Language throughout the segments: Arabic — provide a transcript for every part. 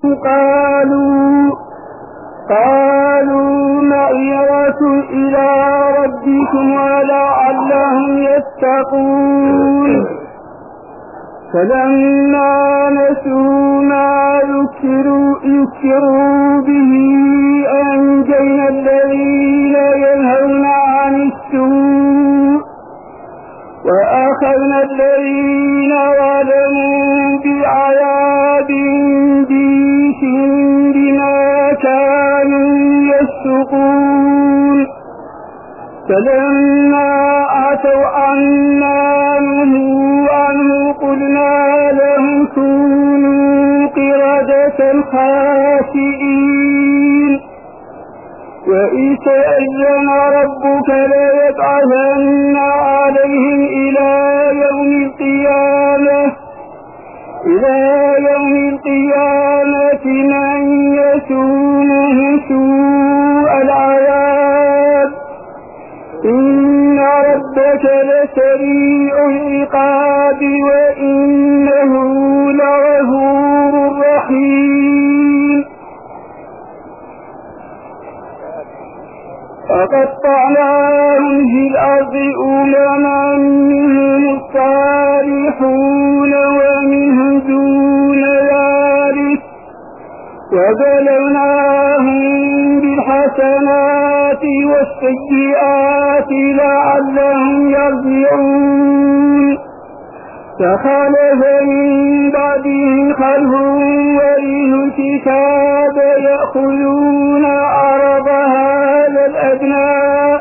قالوا معذرة إلى ربكم ولعلهم يتقون. فلما نسوا ما ذكروا به أنجينا الذين ينهون عن السوء وأخذنا الذين ظلموا بعذاب بئيس بما كانوا يفسقون. فلما عتوا عما نهوا عنه قلنا لهم كونوا قردة خاسئين. وإذ تأذن ربك ليبعثن عليهم إلى يوم القيامة من يسومهم سوء العذاب إن ربك لسريع العقاب وإنه لغفور رحيم. فقطعناهم في الأرض أمما منهم الصالحون ومنهم دون ذلك وبلوناهم بالحسنات والسيئات لعلهم يرجعون. فخلف من بعدهم خلف ورثوا الكتاب يأخذون عرض هذا الأدنى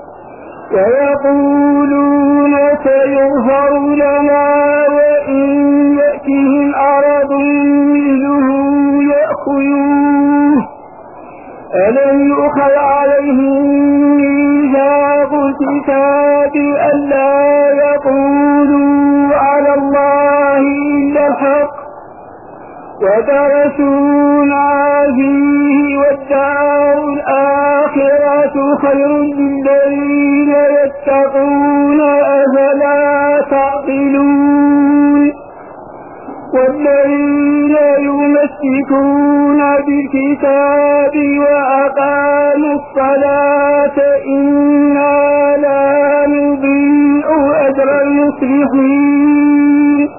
ويقولون سيغفر لنا وإن يأتهم عرض مثله يأخذوه. ألم يؤخذ عليهم ميثاق الكتاب ألا يقولوا على الله إلا الحق ودرسوا ما فيه والدار الآخرة خير للذين يتقون أفلا تعقلون. والذين يمسكون بالكتاب وأقاموا الصلاة إنا لا نضيع أجر المصلحين.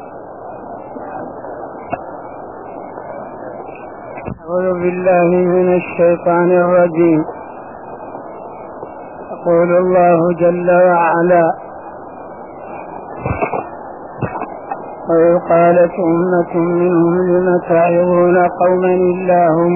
أعوذ بالله من الشيطان الرجيم. يقول الله جل وعلا: وإذ قالت أمة منهم لم تعظون قوما الله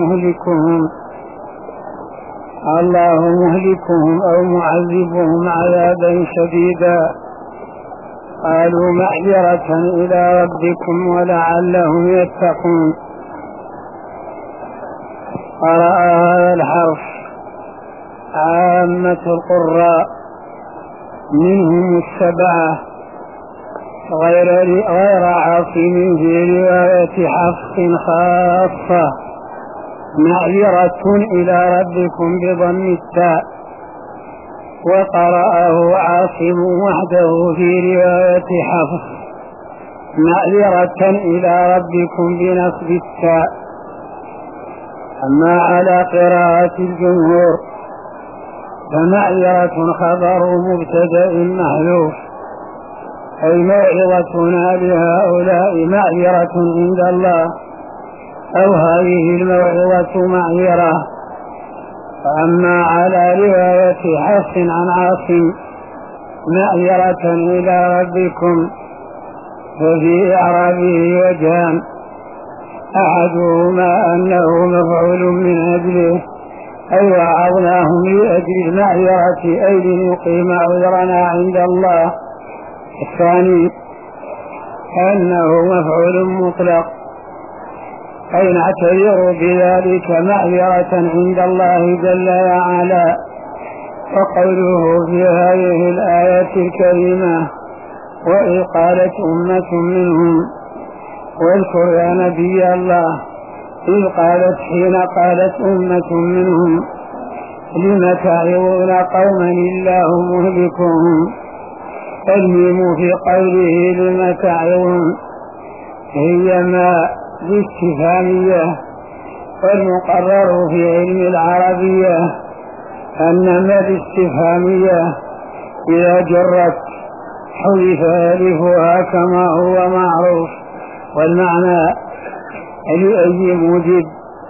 مهلكهم أو معذبهم عذابا شديدا قالوا معذرة إلى ربكم ولعلهم يتقون. قرأ هذا الحرف عامة القراء منهم السبعة غير عاصم في رواية حفص خاصة معذرة إلى ربكم بضم التاء، وقرأه عاصم وحده في رواية حفص معذرة إلى ربكم بنصب التاء. أما على قراءة الجمهور فمعذرة خبر مبتدأ محذوف، أي موعظتنا لهؤلاء معذرة عند الله، أو هذه الموعظة معذرة. وأما على رواية حفص عن عاصم معذرة إلى ربكم ففي إعرابه وجهان: أحدهما أنه مفعول من أجله أي وعظناهم لأجل المعذرة أي لنقيم عذرنا عند الله. الثاني أنه مفعول مطلق أي نعتذر بذلك معذرة عند الله جل وعلا. وقوله في هذه الآية الكريمة: وإذ قالت أمة منهم، واذكر يا نبي الله إذ قالت حين قالت أمة منهم لم تعظون قوما الله مهلكهم. الميم في قوله لم تعظون هي ما الاستفهامية والمقرر في علم العربية أن ما الاستفهامية إذا جرت حذف ألفها كما هو معروف، والمعنى لأي موجب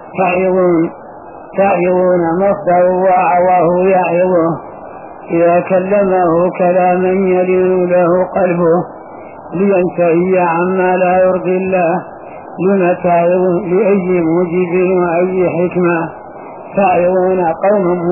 تعظون مصدر وهو يعظه إذا كلمه كلاما يلين له قلبه لينتهي عما لا يرضي الله. لما تعظون لأي موجب وأي حكمة؟ تعظون قوم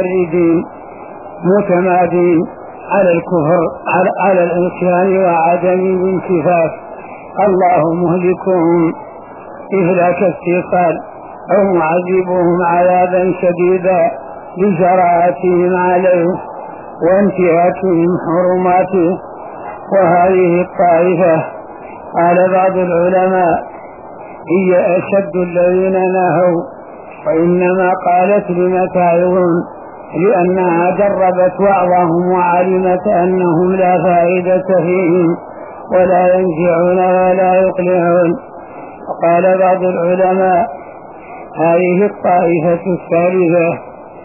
متمادين على الكفر على العصيان وعدم الانكفاف. الله مهلكهم إهلاك استيصال أو معذبهم عذابا شديدا لجراءتهم عليه وانتهاكهم حرماته. وهذه الطائفة قال بعض العلماء هي أشد الذين نهوا، وإنما قالت لم تعظون لأنها جربت وعظهم وعلمت أنهم لا فائدة فيهم ولا ينفعون ولا يقلعون. وقال بعض العلماء هذه الطائفة الثالثة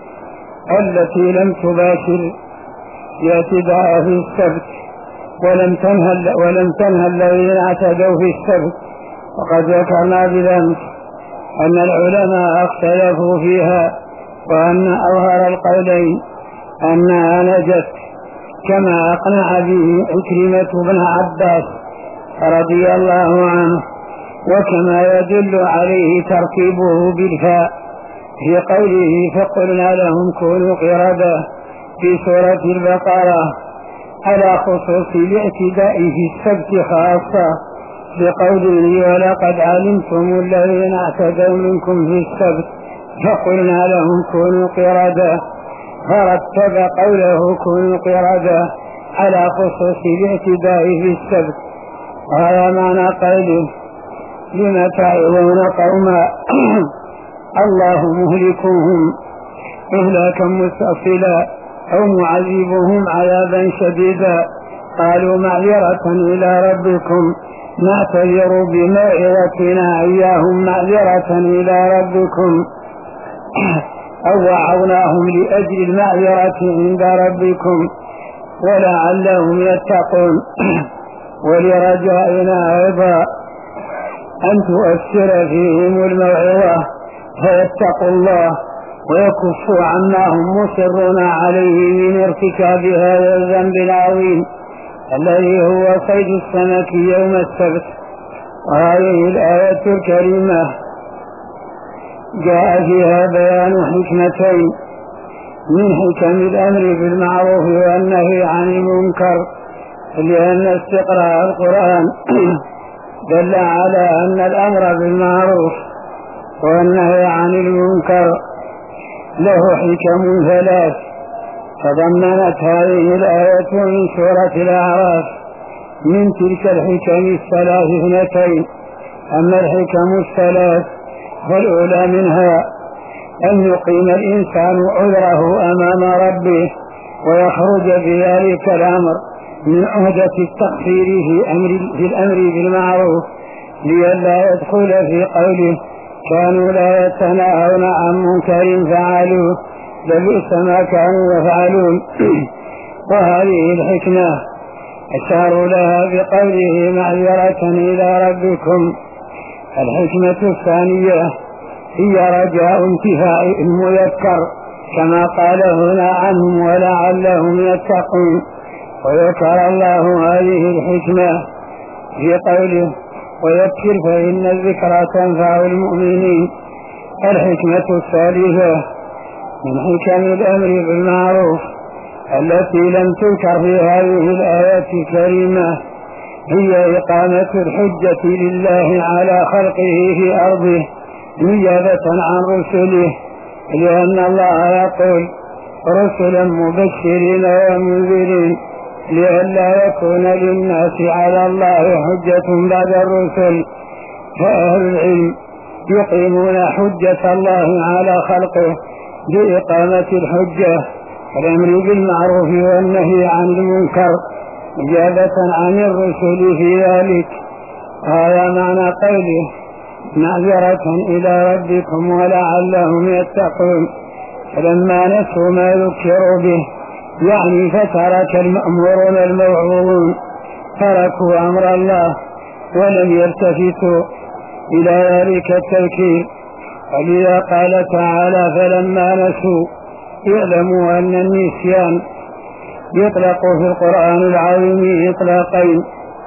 التي لم تباشر الاعتداء في السبت ولم تنهى الذين اعتدوا في السبت. وقد ذكرنا بالأمس أن العلماء اختلفوا فيها، وأن أظهر القولين أنها نجت كما أقنع به عكرمة بن عباس رضي الله عنه، وكما يدل عليه تركيبه بالفاء في قوله فقلنا لهم كونوا قردة في سورة البقرة على خصوص الاعتداء في السبت خاصة بقوله ولقد علمتم الذين اعتدوا منكم في السبت فقلنا لهم كونوا قردة، فرتب قوله كونوا قردة على خصوص الاعتداء في السبت. وهذا معنى قوله لما تعظون قوما الله مهلكهم إهلاكا مستأصلا أو معذبهم عذابا شديدا. قالوا معذرة إلى ربكم نعتذر بموعظتنا إياهم معذرة إلى ربكم أو وعظناهم لأجل المعذرة عند ربكم ولعلهم يتقون. ولرجائنا أيضا أن تؤثر فيهم الموعظة فيتقوا الله ويكفوا عما هم مصرون عليه من ارتكاب هذا الذنب العظيم الذي هو صيد السمك يوم السبت. وهذه الآية الكريمة جاء فيها بيان حكمتين من حكم الأمر بالمعروف والنهي عن المنكر، لأن استقراء القرآن دل على أن الأمر بالمعروف والنهي عن المنكر له حكم ثلاث تضمنت هذه الآية من سورة الأعراف. من تلك الحكم الثلاث اثنتين، أما الحكم الثلاث فالأولى منها أن يقيم الإنسان عذره أمام ربه ويخرج بذلك الأمر من عهدة التقصير في الأمر بالمعروف، لئلا يدخل في قوله كانوا لا يتناهون عن منكر فعلوه لبئس ما كانوا يفعلون. وهذه الحكمة أشاروا لها بقوله معذرة إلى ربكم. الحكمة الثانية هي رجاء انتفاء المذكر كما قال هنا عنهم ولعلهم يتقون. وذكر الله هذه الحكمة في قوله ويذكر فإن الذكرى تنفع المؤمنين. الحكمة الثالثة من حكم الأمر بالمعروف التي لم تذكر في هذه الآيات الكريمة هي إقامة الحجة لله على خلقه في أرضه نيابة عن رسله، لأن الله يقول رسلا مبشرين ومنذرين لئلا يكون للناس على الله حجة بعد الرسل. فأهل العلم يقيمون حجة الله على خلقه بإقامة الحجة والأمر بالمعروف والنهي عن المنكر نيابة عن الرسل في ذلك. هذا معنى قوله معذرة إلى ربكم ولعلهم يتقون. فلما نسوا ما ذكروا به يعني فترك المأمورون الموعوظون تركوا أمر الله ولم يلتفتوا إلى ذلك التذكير. ولذا قال تعالى فلما نسوا اعلموا أن النسيان يطلق في القرآن العظيم إطلاقين: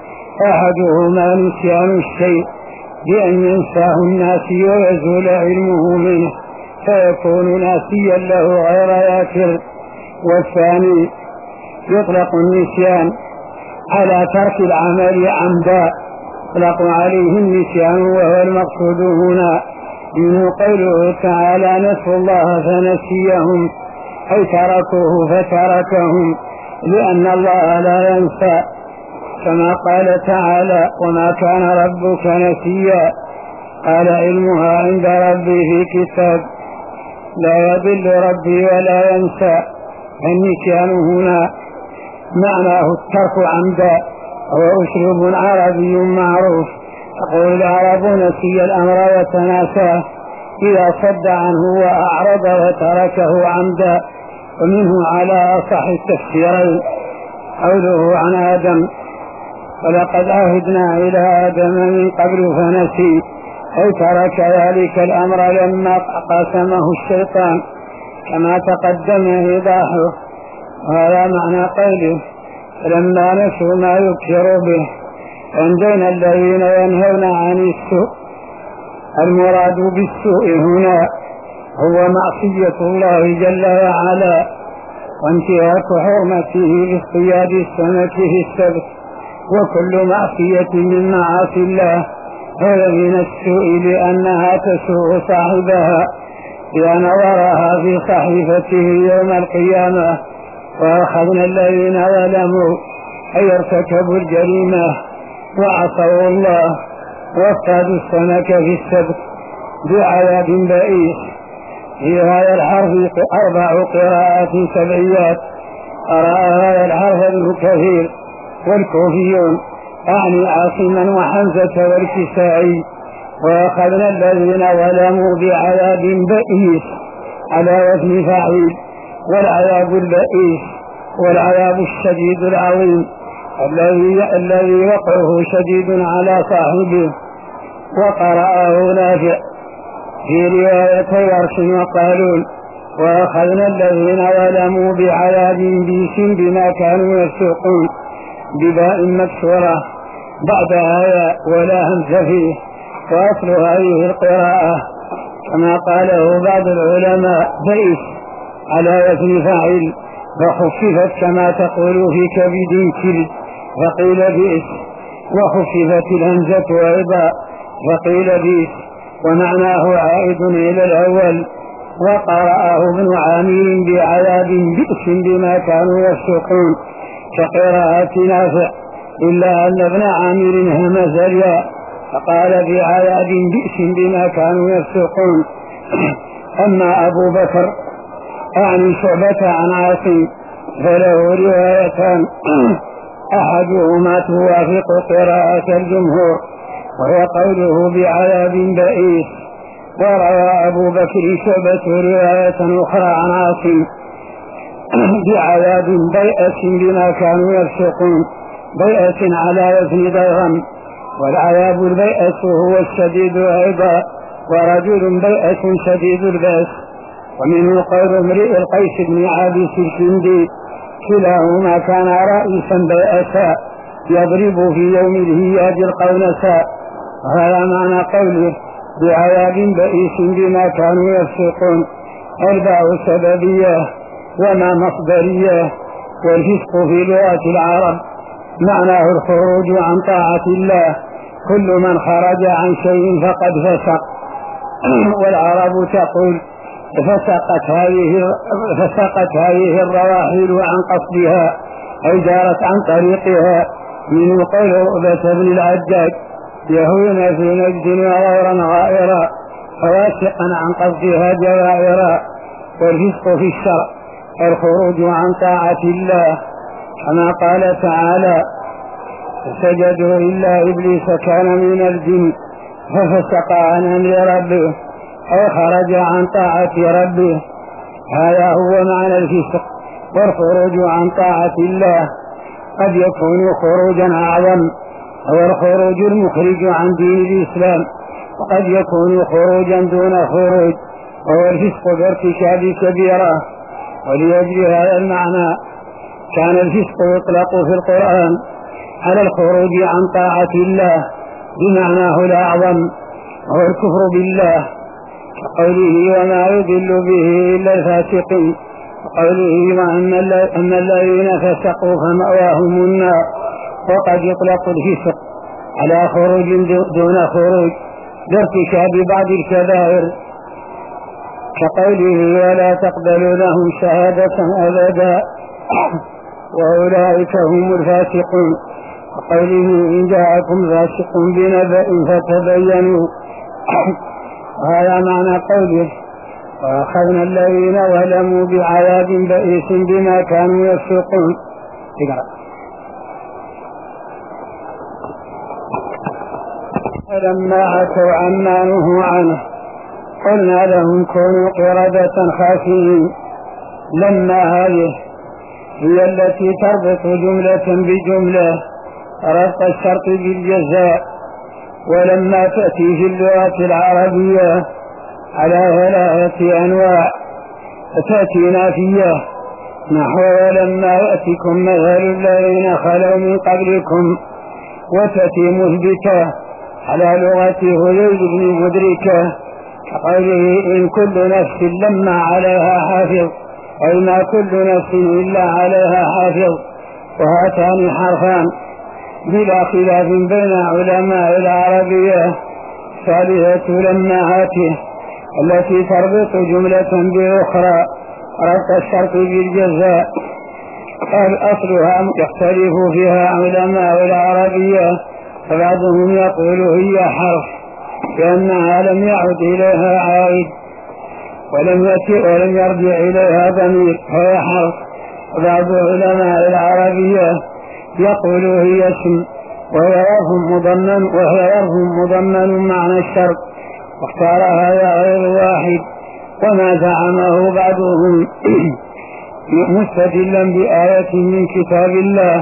أحدهما نسيان الشيء بأن ينساه الناسي ويزول علمه منه فيكون ناسيا له غير ذاكر. والثاني يطلق النسيان على ترك العمل عمدا يطلق عليه النسيان وهو المقصود هنا، منه قوله تعالى نسوا الله فنسيهم أي تركوه فتركهم، لأن الله لا ينسى، كما قال تعالى وما كان ربك نسيا، قال علمها عند ربي في كتاب لا يضل ربي ولا ينسى. النسيان هنا معناه الترك عمدا، وهو أسلوب عربي معروف، تقول العرب نسي الأمر وتناساه إذا صد عنه وأعرض وتركه عمدا. ومنه على أصح التفسيرين قوله عن آدم ولقد عهدنا إلى آدم من قبل فنسي، أي ترك ذلك الأمر لما قاسمه الشيطان كما تقدم إيضاحه. وهذا معنى قوله لما نسوا ما ذكروا به. عندنا الذين ينهون عن السوء، المراد بالسوء هنا هو معصية الله جل وعلا وانتهاك حرمته باصطياد السمك في السبت، وكل معصية من معاصي الله هذا من السوء لأنها تسوء صاحبها إذا نظرها في صحيفته يوم القيامة. وأخذنا الذين ظلموا أي ارتكبوا الجريمة وعصوا الله واصطادوا السمك في السبت بعذاب بئيس. في هذا الحرف 4 قراءات سبعيات، قرأ هذا الحرف ابن كثير والكوفيون أعني عاصما وحمزة والكسائي. وأخذنا الذين ظلموا بعذاب بئيس على وزن فاعل، والعذاب البئيس والعذاب الشديد العظيم الذي وقعه شديد على صاحبه. وقرأه نافع في رواية ورش وقالون وأخذنا الذين ظلموا بعذاب بئيس بما كانوا يفسقون بباء مكسورة بعدها ياء ولا همزة فيه. وأصل هذه القراءة كما قاله بعض العلماء بئس على وزن فاعل فخففت كما تقول في كبد كبد فقيل بئس، وخففت الهمزة أيضا فقيل بئس، ومعناه عائد إلى الأول. وقرأه ابن عامر بعذاب بئس بما كانوا يفسقون كقراءة نافع، إلا أن ابن عامر همز الياء فقال بعذاب بئس بما كانوا يفسقون. أما أبو بكر أعني شعبة عن عاصم فله روايتان أحدهما توافق قراءة الجمهور وهو قوله بعذاب بئيس. وروى أبو بكر شعبة رواية أخرى عن عاصم بعذاب بيئس بما كانوا يفسقون، بيئس على وزن ضيغم، والعذاب البيئس هو الشديد أيضا، ورجل بيئس شديد البأس. ومنه قول امرئ القيس بن عابس الكندي كلاهما كان رئيسا بيئسا يضرب في يوم الهياج القونسا. وهذا معنى قوله بعذاب بئيس بما كانوا يفسقون. الباء سببية وما مصدرية، والفسق في لغة العرب معناه الخروج عن طاعة الله، كل من خرج عن شيء فقد فسق. والعرب تقول فسقت هذه الرواحل عن قصدها أي جارت عن طريقها. من قول عقبة بن العجاج يهون في نجد وغورا غائرا فواسقا عن قصدها جوائرا. والفسق في الشرع الخروج عن طاعة الله، كما قال تعالى فسجدوا إلا إبليس كان من الجن ففسق عن أمر ربه أو خرج عن طاعة ربه. هذا هو معنى الفسق. والخروج عن طاعة الله قد يكون خروجا أعظم، هو الخروج المخرج عن دين الإسلام، وقد يكون خروجا دون خروج، وهو الفسق بارتكاب كبيرة. ولأجل هذا المعنى كان الفسق يطلق في القرآن على الخروج عن طاعة الله بمعناه الأعظم، وهو الكفر بالله، كقوله وما يضل به إلا الفاسقين، وقوله وأن الذين فسقوا فمأواهم النار. وقد يطلق الفسق على خروج دون خروج بارتكاب بعض الكبائر، كقوله ولا تقبلوا لهم شهادة أبدا وأولئك هم الفاسقون، وقوله إن جاءكم فاسق بنبأ فتبينوا. وهذا معنى قوله وأخذنا الذين ظلموا بعذاب بئيس بما كانوا يفسقون. فلما عتوا عما نهوا عنه قلنا لهم كونوا قردة خاسئين. لما هذه هي التي تربط جملة بجملة ربط الشرط بالجزاء. ولما تأتي في اللغة العربية على 3 أنواع، فتأتي نافية نحو ولما يأتكم مثل الذين خلوا من قبلكم، وتأتي مثبتة على لغة هذيل بن مدركة كقوله إن كل نفس لما عليها حافظ، أي ما كل نفس إلا عليها حافظ. وهاتان حرفان بلا خلاف بين علماء العربية. ثالثة لما هاته التي تربط جملة بأخرى ربط الشرط بالجزاء. قال أصلها يختلف فيها علماء العربية، فبعضهم يقول هي حرف لأنها لم يعد إليها عائد ولم يرجع إليها ضمير فهي حرف. وبعض علماء العربية يقول هي اسم وهي ظرف مضمن معنى الشرط، واختار هذا غير واحد. وما زعمه بعضهم مستدلا بآية من كتاب الله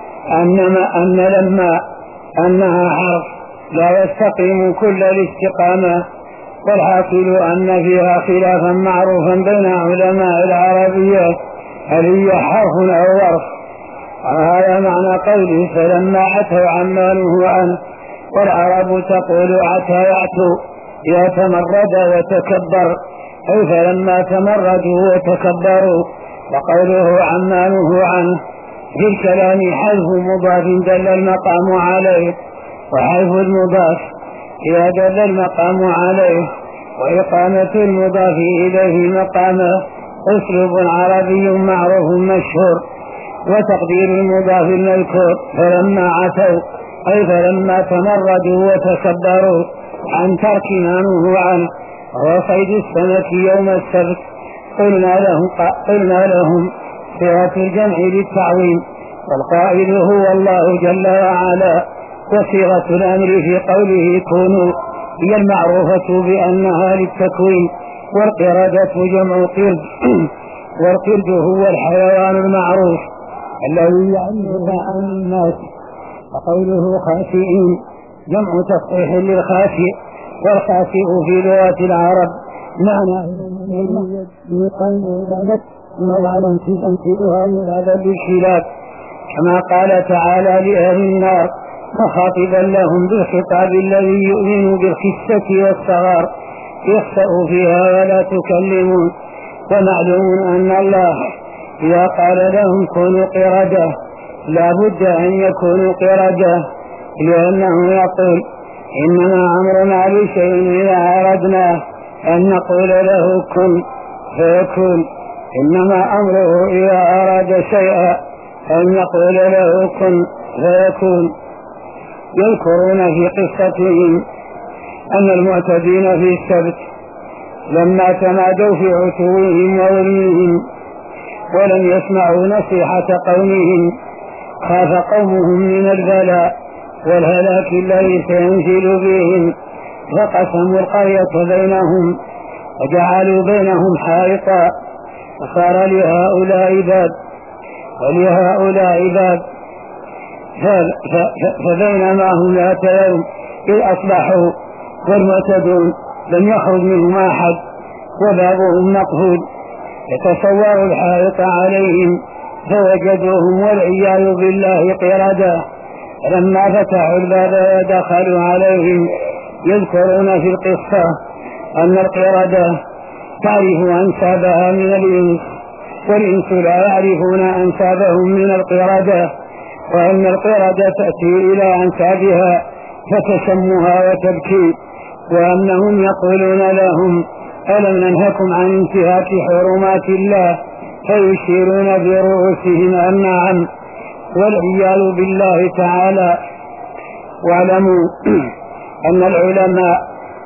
أنها حرف لا يستقيم كل الاستقامة، والحاصل أن فيها خلافا معروفا بين علماء العربية هل هي حرف أو ظرف. وهذا معنى قوله فلما عتوا عما نهوا عنه. والعرب تقول عتى يعتو يتمرد وتكبر، أي فلما تمردوا وتكبروا. وقوله عما نهوا عنه في الكلام حذف مضاف دل المقام عليه، وحذف المضاف إذا دل المقام عليه، وإقامة المضاف إليه مقامه أسلوب عربي معروف مشهور. وتقدير المضاف المذكور فلما عتوا أي فلما تمردوا وتكبروا عن ترك ما نهوا عنه وهو صيد السمك يوم السبت. قلنا لهم صيغة الجمع للتعظيم، والقائل هو الله جل وعلا. وصيغة الأمر في قوله كونوا هي المعروفة بأنها للتكوين. والقردة جمع قرد، والقرد هو الحيوان المعروف الذي يعرف عن الناس. وقوله خاسئين جمع تصحيح للخاسئ، والخاسئ في لغة العرب معنى مظهرا في تمثيلها من هذا بالخلاف، كما قال تعالى لأهل النار مخاطبا لهم بالخطاب الذي يؤمن بالخسة والصغار يخسأ فيها ولا تكلمون. ومعلوم أن الله إذا قال لهم كونوا قردة لا بد أن يكونوا قردة، لأنه يقول إنما أمرنا لشيء إذا أردنا أن نقول له كن فيكون. إنما أمره إذا أراد شيئا أن يقول له كن فيكون. يذكرون في قصتهم أن المعتدين في السبت لما تمادوا في عتوهم وظلمهم ولم يسمعوا نصيحة قومهم خاف قومهم من البلاء والهلاك الذي سينزل بهم، فقسموا القرية بينهم وجعلوا بينهم حائطا وصار لهؤلاء باب ولهؤلاء باب. فبينما هم يتلون إذ أصبحوا والمعتدون لم يخرج منهم أحد وبابهم مقفول، يتصوروا الحائط عليهم فوجدوهم والعياذ بالله قردة. لما فتحوا الباب ودخلوا عليهم يذكرون في القصة أن القردة تعرف أنسابها من الإنس والإنس لا يعرفون أنسابهم من القردة، وأن القردة تأتي إلى أنسابها فتشمها وتبكي، وأنهم يقولون لهم ألم ننهكم عن انتهاك حرمات الله فيشيرون برؤوسهم النعم والعياذ بالله تعالى. واعلموا أن العلماء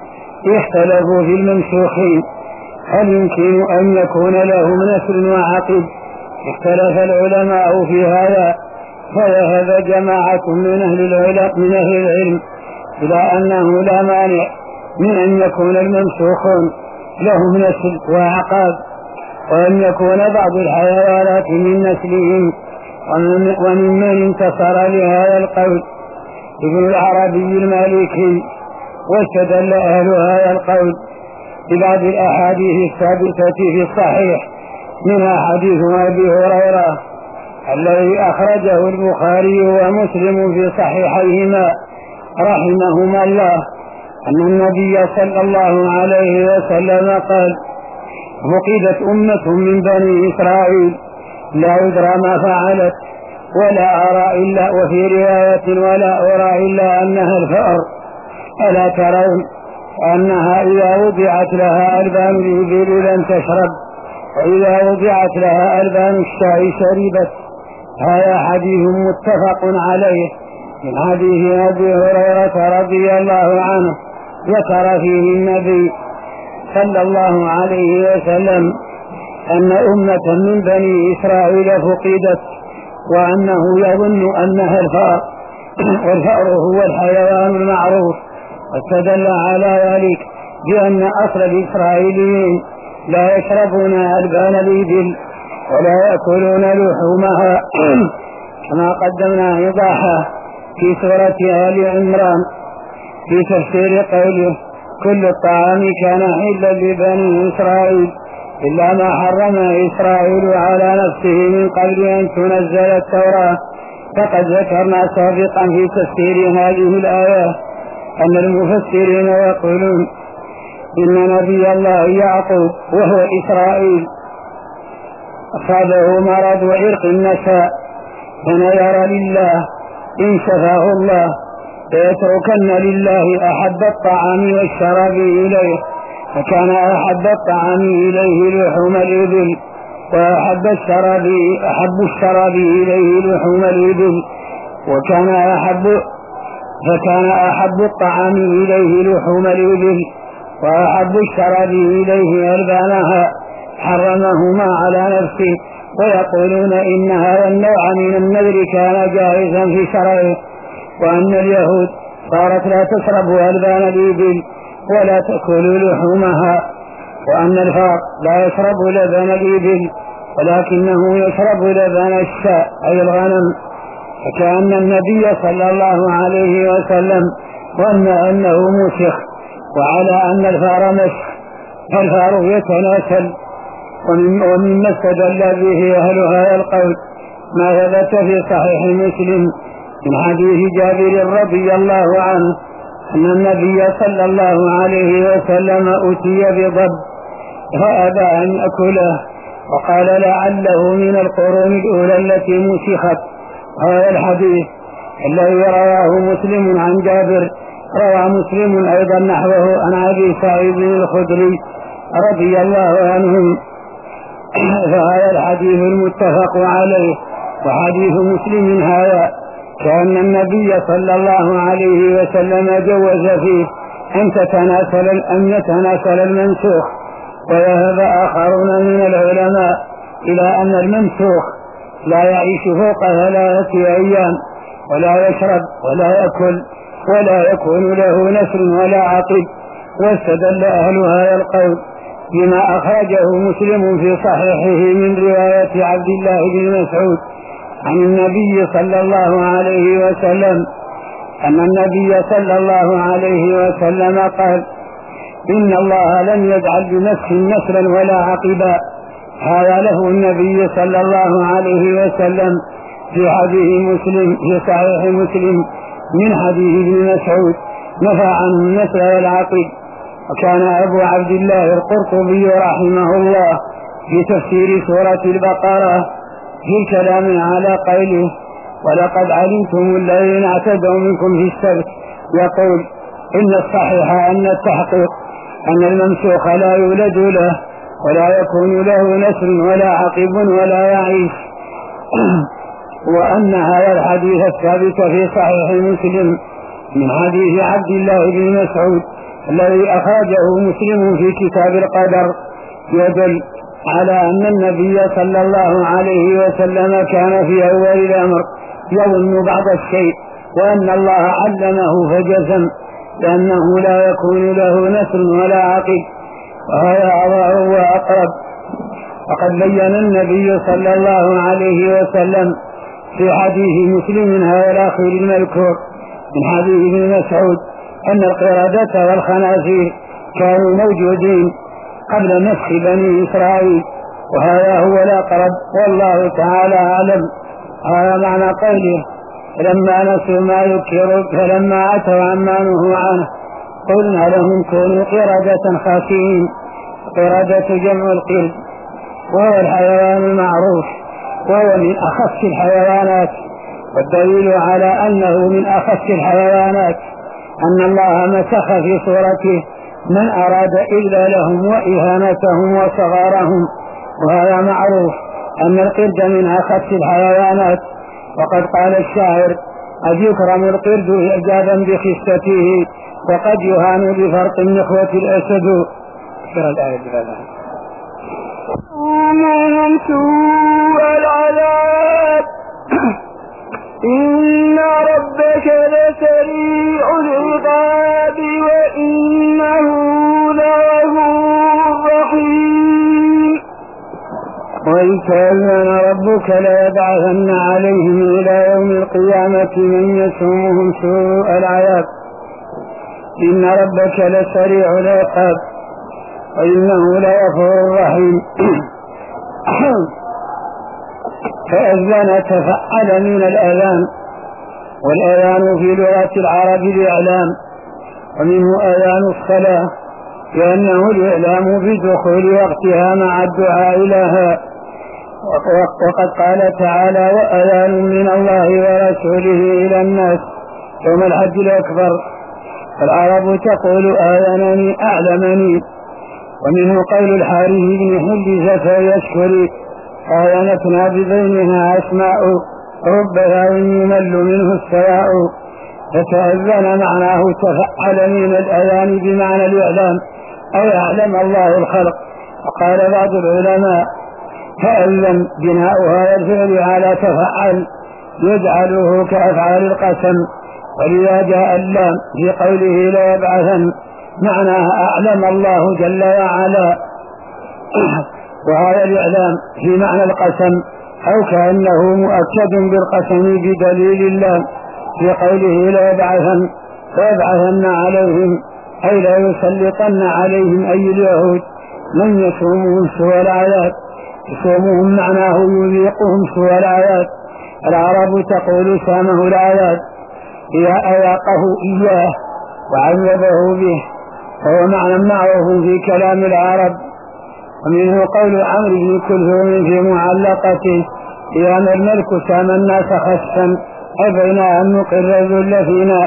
اختلفوا في الممسوخين هل يمكن أن يكون لهم نسل وعقب، اختلف العلماء في هذا، فذهب جماعة من أهل العلم إلى أنه لا مانع من أن يكون الممسوخون لهم نسل وعقاب، وأن يكون بعض الحيوانات من نسلهم، وممن انتصر لهذا القول ابن العربي المالكي، واستدل أهل هذا القول ببعض الأحاديث الثابتة في الصحيح، منها حديث أبي هريرة الذي أخرجه البخاري ومسلم في صحيحيهما رحمهما الله، أن النبي صلى الله عليه وسلم قال: فقدت أمة من بني إسرائيل لا يدرى ما فعلت ولا أرى إلا، وفي رواية ولا أرى إلا أنها الفأر، ألا ترون أنها إذا وضعت لها ألبان الإبل لم تشرب، وإذا وضعت لها ألبان الشاي شربت. هذا حديث متفق عليه من حديث أبي هريرة رضي الله عنه، ذكر فيه النبي صلى الله عليه وسلم أن أمة من بني إسرائيل فقدت، وأنه يظن أنها الفأر، والفأر هو الحيوان المعروف، واستدل على ذلك بأن أصل الإسرائيليين لا يشربون ألبان الإبل ولا يأكلون لحومها، كما قدمنا إيضاحه في سورة آل عمران في تفسير قوله: كل الطعام كان حلا لبني إسرائيل إلا ما حرم إسرائيل على نفسه من قبل أن تنزل التوراة. فقد ذكرنا سابقا في تفسير هذه الآية أن المفسرين يقولون إن نبي الله يعقوب وهو إسرائيل أصابه مرض وعرق النساء، فنذر لله إن شفاه الله فيتركن لله أحب الطعام والشراب إليه، فكان أحب الطعام إليه لحوم الإبل، وأحب الشراب إليه لحوم الإبل، فكان أحب الطعام إليه لحوم الإبل، وأحب الشراب إليه ألبانها، حرمهما على نفسه. ويقولون إن هذا النوع من النذر كان جائزا في شرعه، وأن اليهود صارت لا تشرب ألبان الإبل ولا تأكل لحومها، وأن الفار لا يشرب لبن الإبل ولكنه يشرب لبن الشاء أي الغنم. فكأن النبي صلى الله عليه وسلم ظن أنه مسخ، وعلى أن الفار مسخ، فالفار يتناسل. ومما استدل به أهل هذا القول ما ثبت في صحيح مسلم من حديث جابر رضي الله عنه أن النبي صلى الله عليه وسلم أتي بضب فأبى أن يأكله، وقال لعله من القرون الأولى التي مسخت. هذا الحديث الذي رواه مسلم عن جابر روى مسلم أيضا نحوه عن أبي سعيد الخدري رضي الله عنهم، فهذا الحديث المتفق عليه. وحديث مسلم هذا كأن النبي صلى الله عليه وسلم جوز فيه أن يتناسل المنسوخ. وذهب آخرون من العلماء إلى أن المنسوخ لا يعيش فوق 3 أيام ولا يشرب ولا يأكل ولا يكون له نسل ولا عقب. واستدل أهل هذا القول بما أخرجه مسلم في صحيحه من رواية عبد الله بن مسعود عن النبي صلى الله عليه وسلم أن النبي صلى الله عليه وسلم قال: إن الله لم يجعل بنفس نسلا ولا عقبا. هذا له النبي صلى الله عليه وسلم في حديث مسلم في صحيح مسلم من حديث ابن مسعود نفى عنه النسل والعقب. وكان أبو عبد الله القرطبي رحمه الله في تفسير سورة البقرة في كلام على قوله: ولقد علمتم الذين اعتدوا منكم في السبت، يقول: إن الصحيح أن التحقيق أن الممسوخ لا يولد له ولا يكون له نسل ولا عقب ولا يعيش. وأن هذا الحديث الثابت في صحيح مسلم من حديث عبد الله بن مسعود الذي أخرجه مسلم في كتاب القدر يدل على أن النبي صلى الله عليه وسلم كان في أول الأمر يظن بعض الشيء، وأن الله علمه فجزم لأنه لا يكون له نسل ولا عقب، وهذا أظهر وأقرب. وقد بين النبي صلى الله عليه وسلم في حديث مسلم هذا الأخير المذكور من حديث ابن مسعود أن القردة والخنازير كانوا موجودين قبل مسخ بني إسرائيل، وهذا هو الأقرب والله تعالى أعلم. هذا معنى قوله: فلما نسوا ما ذكروا فلما أتوا عما نهوا عنه قلنا لهم كونوا قردة خاسئين. قردة جمع القرد، وهو الحيوان المعروف، وهو من أخص الحيوانات. والدليل على أنه من أخص الحيوانات أن الله مسخ في صورته من أراد إذلالهم وإهانتهم وصغارهم، وهذا معروف أن القرد من أخص الحيوانات. وقد قال الشاعر: قد يكرم القرد إعجابا بخستته وقد يهان بفرط النخوة الأسد. اقرأ الآية بهذا: ومن سوء العذاب إن ربك لسريع العقاب وإنه لغفور رحيم. وإن كان ربك ليبعثن عليهم إلى يوم القيامة من يسومهم سوء العذاب إن ربك لسريع العقاب وإنه لغفور رحيم. فأذن تفعل من الأذان، والأذان في لغة العرب الإعلام، ومنه أذان الصلاة لأنه الإعلام بدخول وقتها مع الدعاء لها. وقد قال تعالى: وأذان من الله ورسوله إلى الناس يوم الحج الأكبر. فالعرب تقول: آذنني أعلمني. ومنه قول الحارث بن حلزة يشكري: آذنتنا ببينها أسماء ربها يمل منه السواء. فتأذن معناه تفعل من الأذان بمعنى الإعلام أي أعلم الله الخلق. وقال بعض العلماء: تأذن بناء هذا الفعل على تفعل يجعله كأفعال القسم، ولذا جاء اللام في قوله لا يبعثن معناها أعلم الله جل وعلا. وهذا الإعلام في معنى القسم أو كأنه مؤكد بالقسم بدليل الله في قوله لا يبعثن عليهم أي لا يسلطن عليهم أي اليهود من يسومهم سوء العذاب. يسومهم معناه يذيقهم سوء العذاب. العرب تقول سامه العذاب إذا أذاقه إياه وعذبه به، فهو معنى معروف في كلام العرب. ومنه قول عمرو بن كلثوم في معلقته: إذا الملك سام الناس خسا أبينا أن نقر الذل فينا.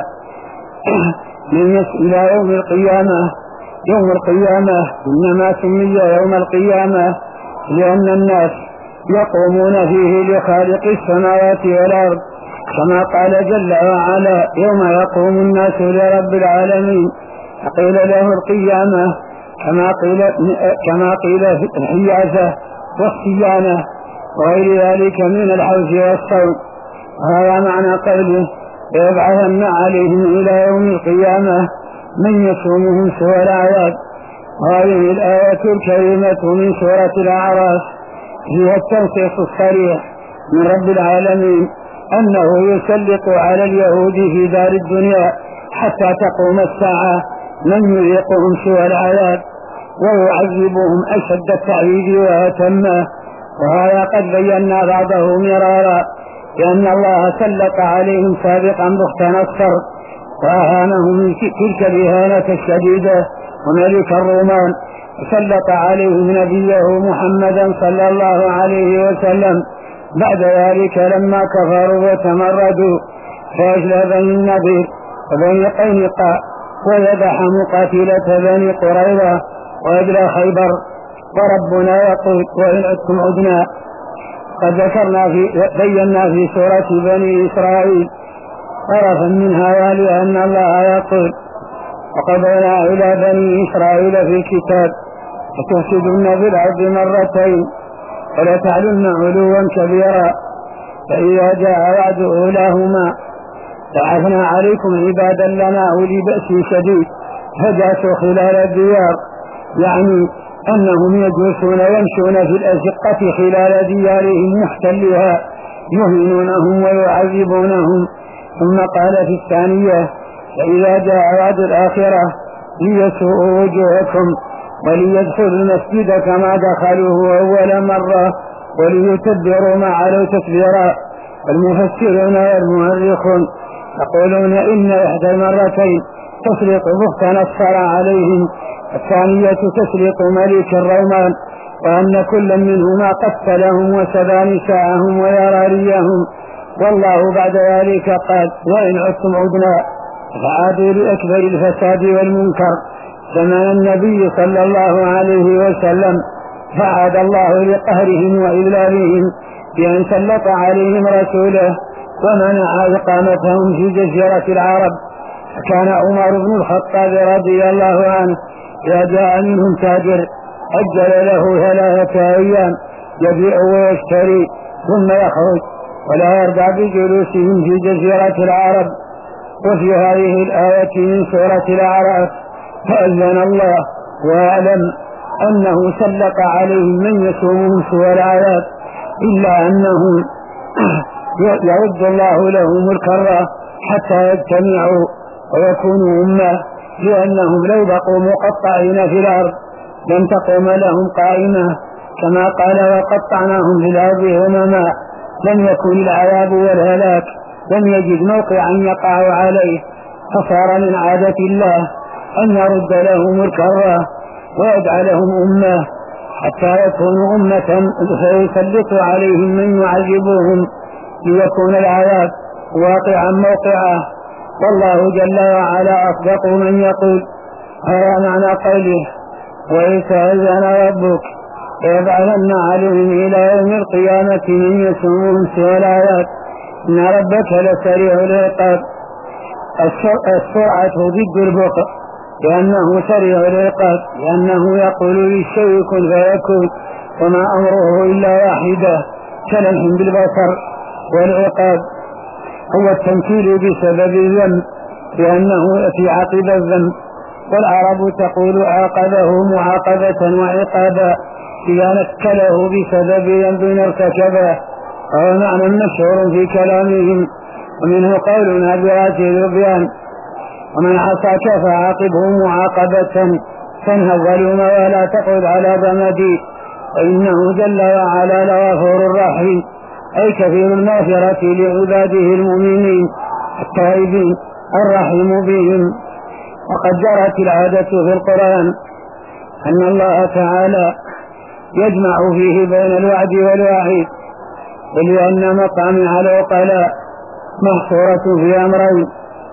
إلى يوم القيامة. يوم القيامة إنما سمي يوم القيامة لأن الناس يقومون فيه لخالق السماوات والأرض، كما قال جل وعلا: يوم يقوم الناس لرب العالمين فقيل له القيامة، كما قيل في الحيازة والصيانة وغير ذلك من الحوز والصوت. وهذا معنى قوله: ويبعثن عليهم إلى يوم القيامة من يسومهم سوء العذاب. هذه الآية الكريمة من سورة الأعراف فيها التنصيص الصريح من رب العالمين أنه يسلط على اليهود في دار الدنيا حتى تقوم الساعة من يذيقهم سوء العذاب ويعذبهم أشد التعذيب وأتمه. وهذا قد بينا بعضه مرارا، لأن الله سلط عليهم سابقا بخت نصر وأهانهم تلك الإهانة الشديدة، وملك الرومان سلط عليهم نبيه محمدا صلى الله عليه وسلم بعد ذلك لما كفروا وتمردوا، فأجلى بني النضير وبني قينقاع وذبح مقاتلة بني قريظة وأجلى خيبر. وربنا يقول وإن عدتم عدنا. قد بينا في سورة بني إسرائيل طرفا منها لأن الله يقول وقضينا إلى بني إسرائيل في الكتاب لتفسدن في الأرض مرتين ولتعلن علوا كبيرا فإذا جاء وعد أولاهما بعثنا عليكم عبادا لنا أولي بأس شديد فجاسوا خلال الديار، يعني أنهم يجلسون يمشون في الأزقة خلال ديارهم محتلها يهينونهم ويعذبونهم. ثم قال في الثانية فإذا جاء وعد الآخرة ليسوءوا وجوهكم وليدخلوا المسجد كما دخلوه أول مرة وليتبروا ما علوا تكبيرا. المفسرون والمؤرخون يقولون إن إحدى المرتين تسلط بخت نصر عليهم، الثانية تسلط ملك الرومان، وأن كل منهما قتلهم وسبى نساءهم وذراريهم. والله بعد ذلك قال وإن عدتم عدنا فعادوا لأكبر الفساد والمنكر زمن النبي صلى الله عليه وسلم، فعاد الله لقهرهم وإذلالهم بأن سلط عليهم رسوله ومنع إقامتهم في جزيرة العرب. كان عمر بن الخطاب رضي الله عنه إذا جاء منهم تاجر أجل له 3 أيام يبيع ويشتري ثم يخرج ولا يرضى بجلوسهم في جزيرة العرب. وفي هذه الآية من سورة الأعراف فأذن الله وأعلم أنه سلط عليهم من يسومهم سوء العذاب، إلا أنه يرد الله لهم الكرة حتى يجتمعوا ويكونوا أمة، لأنهم لو بقوا مقطعين في الأرض لم تقوم لهم قائمة، كما قال وقطعناهم في الأرض أمما. لم يكن العذاب والهلاك، لم يجد موقعا يقع عليه، فصار من عادة الله أن يرد لهم الكرة ويجعلهم أمة حتى يكونوا أمة فيسلط عليهم من يعذبهم ليكون العذاب واقعا موقعه. والله جل وعلا أصدق من يقول. هذا معنى قوله وإذ تأذن ربك ليبعثن عليهم إلى يوم القيامة من يسومهم سوء العذاب إن ربك لسريع العقاب. السرعة ضد البطء لأنه سريع العقاب، لأنه يقول للشيء كن فيكون وما أمره إلا واحدة كلمح بالبصر. والعقاب هو التمثيل بسبب الذنب لأنه يأتي عقب الذنب، والعرب تقول عاقبه معاقبة وعقابا إذا نكله بسبب ذنب ارتكبه، وهو معنى مشهور في كلامهم. ومنه قولنا بهذه البيان ومن عصاك فعاقبه معاقبة تنهى الظلم ولا تقعد على ضمدي، وإنه جل وعلا لغفور رحيم أي كثير المغفرة لعباده المؤمنين التائبين الرحيم بهم. وقد جرت العادة في القرآن أن الله تعالى يجمع فيه بين الوعد والوعيد، ولأن مطامع العقلاء محصورة في أمرين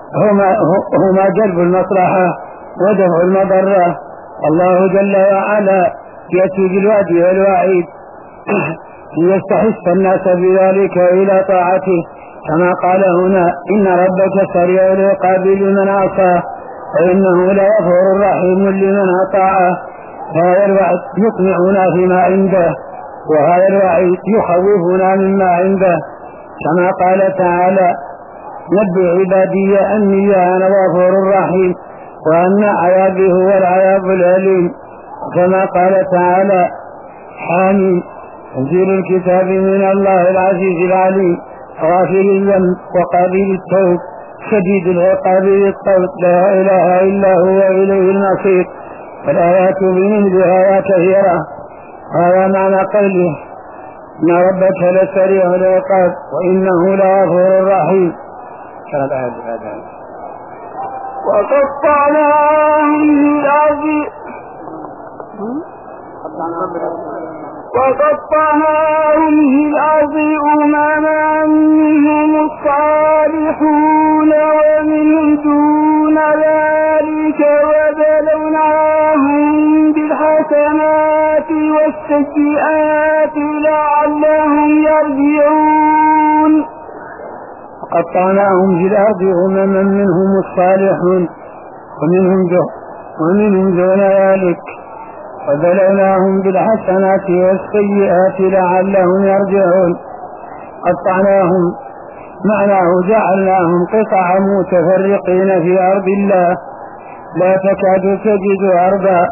هما جلب المصلحة ودفع المضرة. الله جل وعلا يأتي بالوعد والوعيد ليستحث الناس بذلك إلى طاعته، كما قال هنا إن ربك سريع العقاب لمن عصاه وإنه لغفور رحيم لمن أطاعه. هذا الوعد يطمعنا فيما عنده، وهذا الوعيد يخوفنا مما عنده، كما قال تعالى نبئ عبادي أني أنا غفور رحيم وأن عذابي هو العذاب الأليم. كما قال تعالى: حامين تنزيل الكتاب من الله العزيز العليم غافر الذنب وقابل التوب شديد العقاب بالطول لا إله إلا هو إليه المصير. والآيات بمثلها كثيرة. هذا معنى قوله: إن ربك لسريع العقاب وإنه لغفور رحيم. وقطعناهم في الأرض أمما منهم الصالحون ومنهم دون ذلك وبلوناهم بالحسنات والسيئات لعلهم يرجعون. وقطعناهم في الأرض أمما منهم الصالحون ومنهم دون ذلك وبلوناهم بالحسنات والسيئات لعلهم يرجعون. قطعناهم معناه جعلناهم قطعا متفرقين في أرض الله لا تكاد تجد أرضا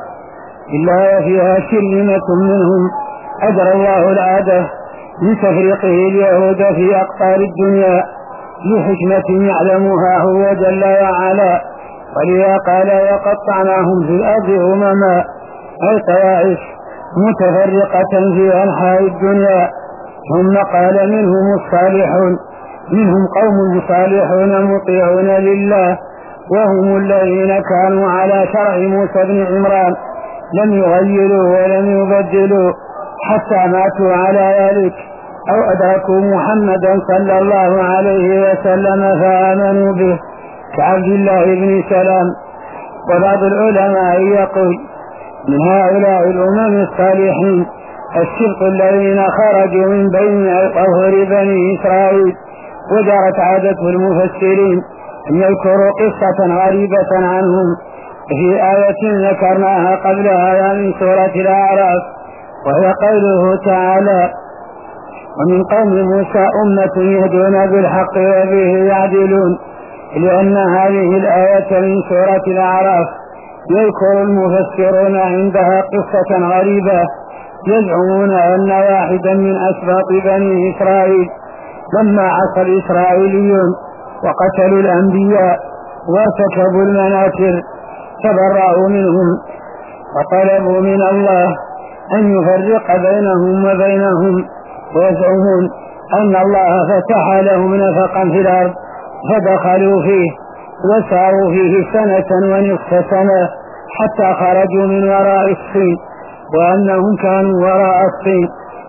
إلا فيها شرذمة منهم أجرى الله العادة لتفريقه اليهود في أقطار الدنيا لحكمة يعلمها هو جل وعلا. ولذا قال: وقطعناهم في الأرض أمما، أي طوائف متفرقة في أنحاء الدنيا. ثم قال: منهم الصالحون، منهم قوم صالحون مطيعون لله، وهم الذين كانوا على شرع موسى بن عمران لم يغيروا ولم يبدلوا حتى ماتوا على ذلك أو أدركوا محمدا صلى الله عليه وسلم فآمنوا به كعبد الله بن سلام. وبعض العلماء يقول: من هؤلاء الأمم الصالحين السبط الذين خرجوا من بين أظهر بني إسرائيل. وجرت عادة المفسرين أن يذكروا قصة غريبة عنهم في آية ذكرناها قبل هذا من سورة الأعراف، وهي قوله تعالى: ومن قوم موسى أمة يهدون بالحق وبه يعدلون. لأن هذه الآية من سورة الأعراف يذكر المفسرون عندها قصة غريبة يزعمون أن واحدا من أسباط بني إسرائيل لما عصى الإسرائيليون وقتلوا الأنبياء وارتكبوا المناكر تبرأوا منهم وطلبوا من الله أن يفرق بينهم وبينهم، ويزعمون أن الله فتح لهم نفقا في الأرض فدخلوا فيه وساروا فيه سنة ونصف سنة حتى خرجوا من وراء الصين، وأنهم كانوا وراء الصين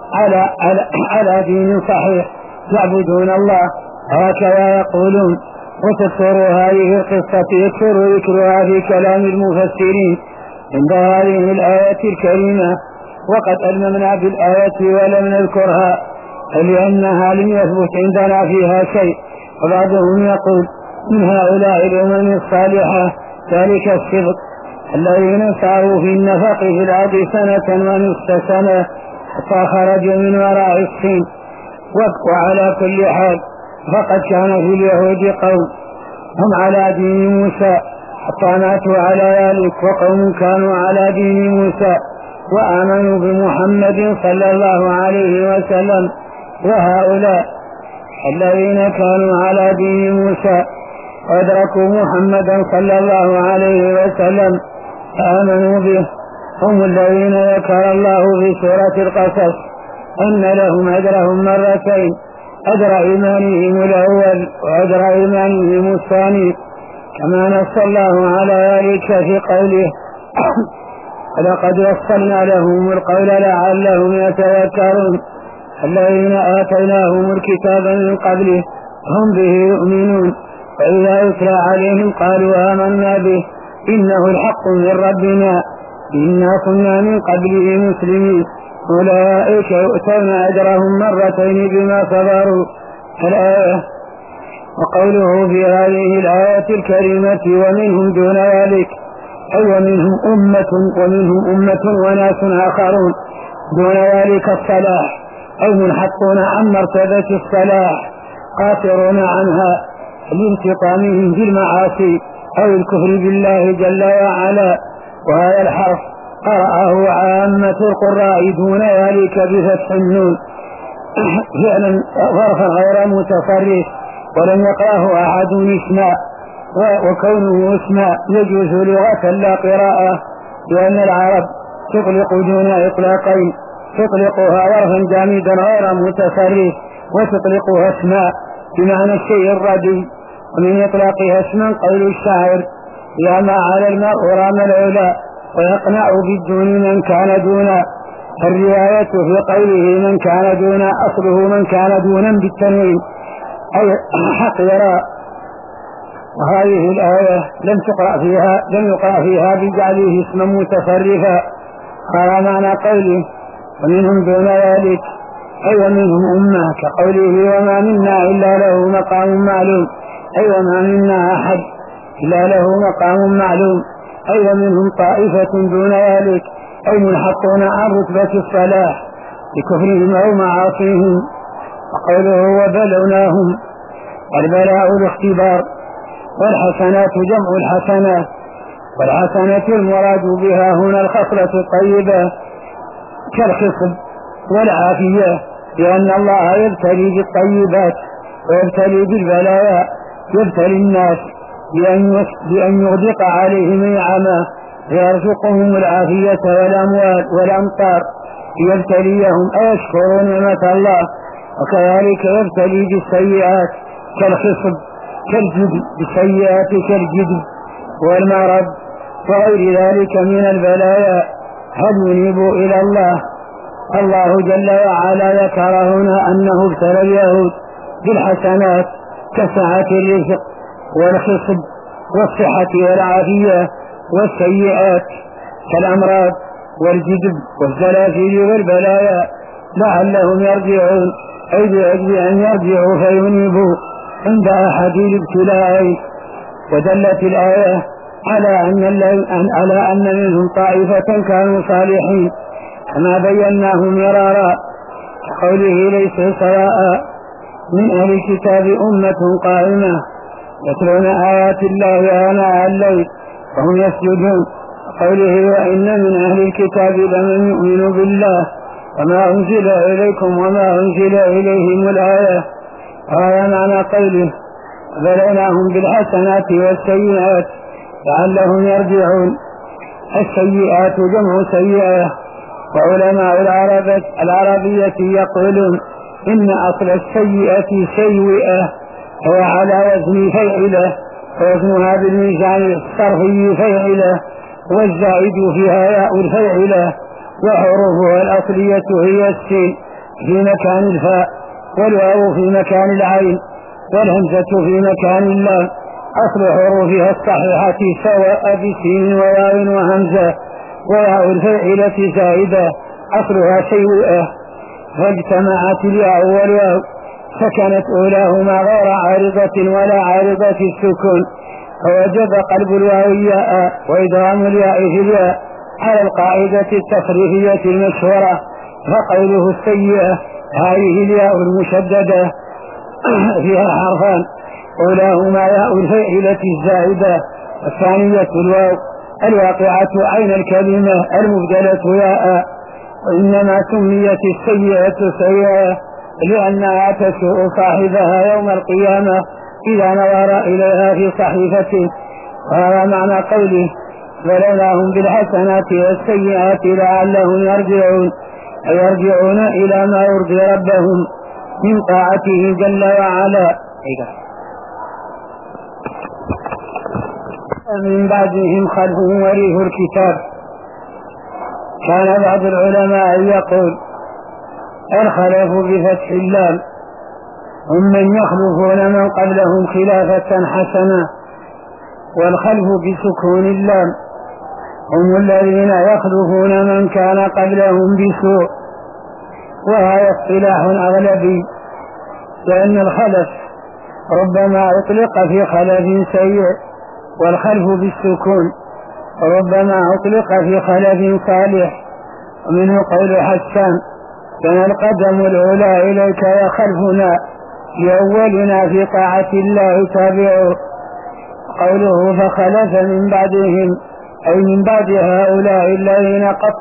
على دين صحيح يعبدون الله هكذا يقولون. وتذكر هذه القصة يذكر ذكرها في كلام المفسرين عند هذه الآية الكريمة، وقد ألممنا بالآية ولم نذكرها لأنها لم يثبت عندنا فيها شيء. وبعضهم يقول: من هؤلاء الأمم الصالحة ذلك السبط الذين سعوا في النفق في الأرض سنة ونصف سنة حتى خرجوا من وراء الصين. وعلى كل حال فقد كان في اليهود قوم هم على دين موسى حتى ماتوا على ذلك، وقوم كانوا على دين موسى وآمنوا بمحمد صلى الله عليه وسلم. وهؤلاء الذين كانوا على دين موسى وأدركوا محمدا صلى الله عليه وسلم فآمنوا به هم الذين ذكر الله في سورة القصص أن لهم أجرهم مرتين: أجر إيمانهم الأول وأجر إيمانهم الثاني، كما نص الله على ذلك في قوله: ولقد وصلنا لهم القول لعلهم يتذكرون. الذين آتيناهم الكتاب من قبله هم به يؤمنون، فإذا يتلى عليهم قالوا آمنا به إنه الحق من ربنا إنا كنا من قبله مسلمين. أولئك يؤتون أجرهم مرتين بما صبروا. الآية. وقوله في هذه الآية الكريمة: ومنهم دون ذلك، أي ومنهم أمة وناس آخرون دون ذلك الصلاح، أي منحطون عن مرتبة الصلاح قاصرون عنها لانتقامهم في المعاصي أو الكفر بالله جل وعلا. وهذا الحرف قرأه عامة القراء دون ذلك بفتح النون فعلا ظرفا غير متصرف، ولم يقرأه أحد اسما، وكونه اسما يجوز لغة لا قراءة، لأن العرب تطلق دون إطلاقين، تطلقها ظرفا جامدا غير متصرف، وتطلقها اسما بمعنى الشيء الردي. ومن إطلاقها اسما قول الشاعر: يا ما على المرء رام العلا ويقنع بالدون من كان دونا. الرواية في قوله من كان دونا أصله من كان دونا بالتنوين أي حقيرا. وهذه الآية لم يقرأ فيها بجعله اسما متصرفا. قال معنى قوله ومنهم دون ذلك أي ومنهم أمة، كقوله وما منا إلا له مقام معلوم، أي وما منا أحد إلا له مقام معلوم، أي ومنهم طائفة دون ذلك أي منحطون عن رتبة الصلاح بكفرهم أو معاصيهم. وقوله وبلوناهم، البلاء الاختبار، والحسنات جمع الحسنات، والحسنة المراد بها هنا الخصلة الطيبة كالخصب والعافية، لأن الله يبتلي بالطيبات ويبتلي بالبلايا، يبتلي الناس بأن يغدق عليهم نعمه ويرزقهم العافية والأموال والأمطار ليبتليهم أيشكروا نعمة الله. وكذلك يبتلي بالسيئات كالخصب كالجدب، بالسيئات كالجدب والمرض وغير ذلك من البلايا. هل ينيبوا إلى الله؟ الله جل وعلا ذكر هنا أنه ابتلى اليهود بالحسنات كسعة الرزق والخصب والصحة والعافية، والسيئات كالأمراض والجدب والزلازل والبلايا لعلهم يرجعون، أي بأجل أن يرجعوا فينيبوا عند أحد الابتلاء. ودلت الآية على أن منهم طائفة كانوا صالحين كما بيناه مرارا، كقوله ليس سواء من أهل الكتاب أمة قائمة يتلون آيات الله آناء الليل وهم يسجدون، قوله وإن من أهل الكتاب لمن يؤمن بالله وما أنزل إليكم وما أنزل إليهم الآية. وهذا معنى قوله بلوناهم بالحسنات والسيئات لعلهم يرجعون. السيئات جمع سيئة، وعلماء العربية يقولون إن أصل السيئة سيئة هو على وزن فيعلة، ووزنها بالميزان الصرفي فيعلة، والزائد فيها ياء الفيعلة، وحروفها الأصلية هي السين في مكان الفاء، والواو في مكان العين، والهمزة في مكان اللام. أصل حروفها الصحيحة سواء بسين وواو وهمزة، وياء الفيعلة زائدة أصلها سيئة، فاجتمعت الياء والواو سكنت أولاهما غير عارضة ولا عارضة السكون، فوجب قلب الواو ياء وإدغام الياء في الياء على القاعدة التصريفية المشهورة. فقوله السيئة هذه الياء المشددة فيها حرفان، أولاهما ياء الفاعلة الزائدة، والثانية الواو الواقعة عين الكلمة المبدلة ياء. وإنما سميت السيئة سيئة لأنها تسوء صاحبها يوم القيامة إذا نظر إليها في صحيفته. وهذا معنى قوله بلوناهم بالحسنات والسيئات لعلهم يرجعون، أي يرجعون إلى ما يرضي ربهم من طاعته جل وعلا. من بعدهم خلف ورثوا الكتاب. كان بعض العلماء يقول الخلف بفتح اللام هم من يخلفون من قبلهم خلافة حسنة، والخلف بسكون اللام هم الذين يخلفون من كان قبلهم بسوء. وهذا اصطلاح أغلبي، لأن الخلف ربما أطلق في خلف سيء، والخلف بالسكون ربما أطلق في خلف صالح. ومنه قول حسان كان القدم الأولى إليك يا خلفنا لأولنا في طاعة الله تابعوا. قوله فخلف من بعدهم أي من بعد هؤلاء الذين قد